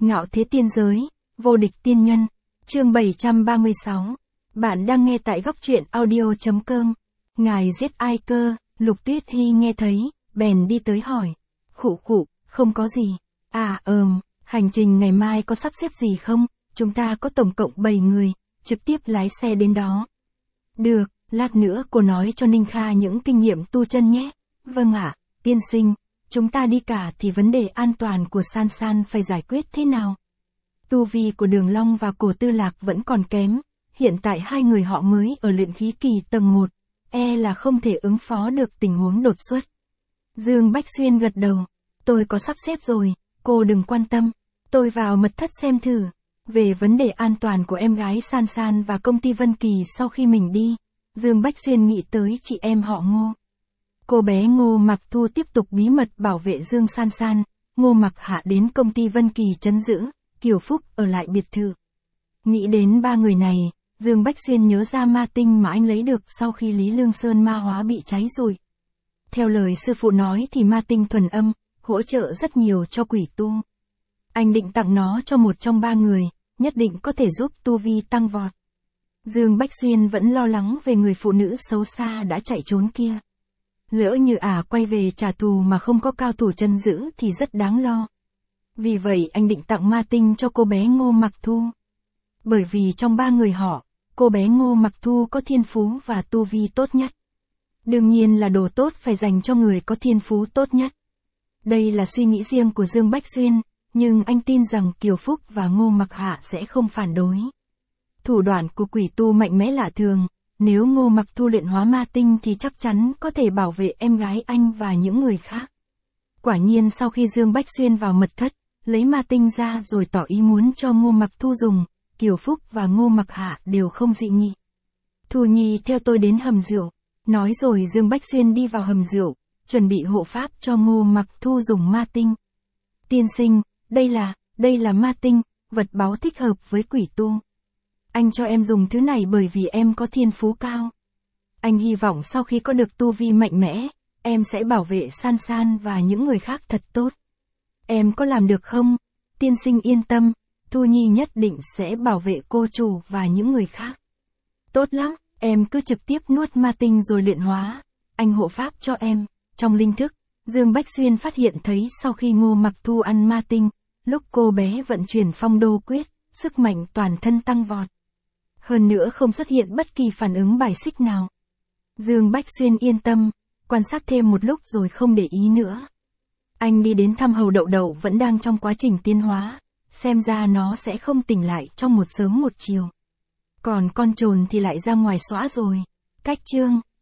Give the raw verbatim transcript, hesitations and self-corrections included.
Ngạo thế tiên giới, vô địch tiên nhân, chương bảy trăm ba mươi sáu. Bạn đang nghe tại góc truyện audio.com. Ngài giết ai cơ? Lục Tuyết Hy nghe thấy, bèn đi tới hỏi. Khụ khụ, không có gì. À ờm, hành trình ngày mai có sắp xếp gì không? Chúng ta có tổng cộng bảy người, trực tiếp lái xe đến đó. Được, lát nữa cô nói cho Ninh Kha những kinh nghiệm tu chân nhé. Vâng ạ, tiên sinh. Chúng ta đi cả thì vấn đề an toàn của San San phải giải quyết thế nào? Tu vi của Đường Long và Cổ Tư Lạc vẫn còn kém, hiện tại hai người họ mới ở luyện khí kỳ tầng một, e là không thể ứng phó được tình huống đột xuất. Dương Bách Xuyên gật đầu, tôi có sắp xếp rồi, cô đừng quan tâm, tôi vào mật thất xem thử. Về vấn đề an toàn của em gái San San và công ty Vân Kỳ sau khi mình đi, Dương Bách Xuyên nghĩ tới chị em họ Ngô. Cô bé Ngô Mặc Thu tiếp tục bí mật bảo vệ Dương San San, Ngô Mặc Hạ đến công ty Vân Kỳ trấn giữ, Kiều Phúc ở lại biệt thự. Nghĩ đến ba người này, Dương Bách Xuyên nhớ ra ma tinh mà anh lấy được sau khi Lý Lương Sơn ma hóa bị cháy rụi. Theo lời sư phụ nói thì ma tinh thuần âm, hỗ trợ rất nhiều cho quỷ tu. Anh định tặng nó cho một trong ba người, nhất định có thể giúp tu vi tăng vọt. Dương Bách Xuyên vẫn lo lắng về người phụ nữ xấu xa đã chạy trốn kia. Lỡ như ả quay về trả thù mà không có cao thủ chân giữ thì rất đáng lo. Vì vậy anh định tặng ma tinh cho cô bé Ngô Mặc Thu. Bởi vì trong ba người họ, cô bé Ngô Mặc Thu có thiên phú và tu vi tốt nhất. Đương nhiên là đồ tốt phải dành cho người có thiên phú tốt nhất. Đây là suy nghĩ riêng của Dương Bách Xuyên, nhưng anh tin rằng Kiều Phúc và Ngô Mặc Hạ sẽ không phản đối. Thủ đoạn của quỷ tu mạnh mẽ lạ thường. Nếu Ngô Mặc Thu luyện hóa ma tinh thì chắc chắn có thể bảo vệ em gái anh và những người khác. Quả nhiên sau khi Dương Bách Xuyên vào mật thất, lấy ma tinh ra rồi tỏ ý muốn cho Ngô Mặc Thu dùng, Kiều Phúc và Ngô Mặc Hạ đều không dị nghị. Thu Nhi theo tôi đến hầm rượu, nói rồi Dương Bách Xuyên đi vào hầm rượu, chuẩn bị hộ pháp cho Ngô Mặc Thu dùng ma tinh. Tiên sinh, đây là, đây là ma tinh, vật báu thích hợp với quỷ tu. Anh cho em dùng thứ này bởi vì em có thiên phú cao. Anh hy vọng sau khi có được tu vi mạnh mẽ, em sẽ bảo vệ San San và những người khác thật tốt. Em có làm được không? Tiên sinh yên tâm, Thu Nhi nhất định sẽ bảo vệ cô chủ và những người khác. Tốt lắm, em cứ trực tiếp nuốt ma tinh rồi luyện hóa. Anh hộ pháp cho em. Trong linh thức, Dương Bách Xuyên phát hiện thấy sau khi Ngô Mặc Thu ăn ma tinh, lúc cô bé vận chuyển phong đô quyết, sức mạnh toàn thân tăng vọt. Hơn nữa không xuất hiện bất kỳ phản ứng bài xích nào. Dương Bách Xuyên yên tâm, quan sát thêm một lúc rồi không để ý nữa. Anh đi đến thăm hầu đậu đậu vẫn đang trong quá trình tiến hóa, xem ra nó sẽ không tỉnh lại trong một sớm một chiều. Còn con trồn thì lại ra ngoài xóa rồi. Cách chương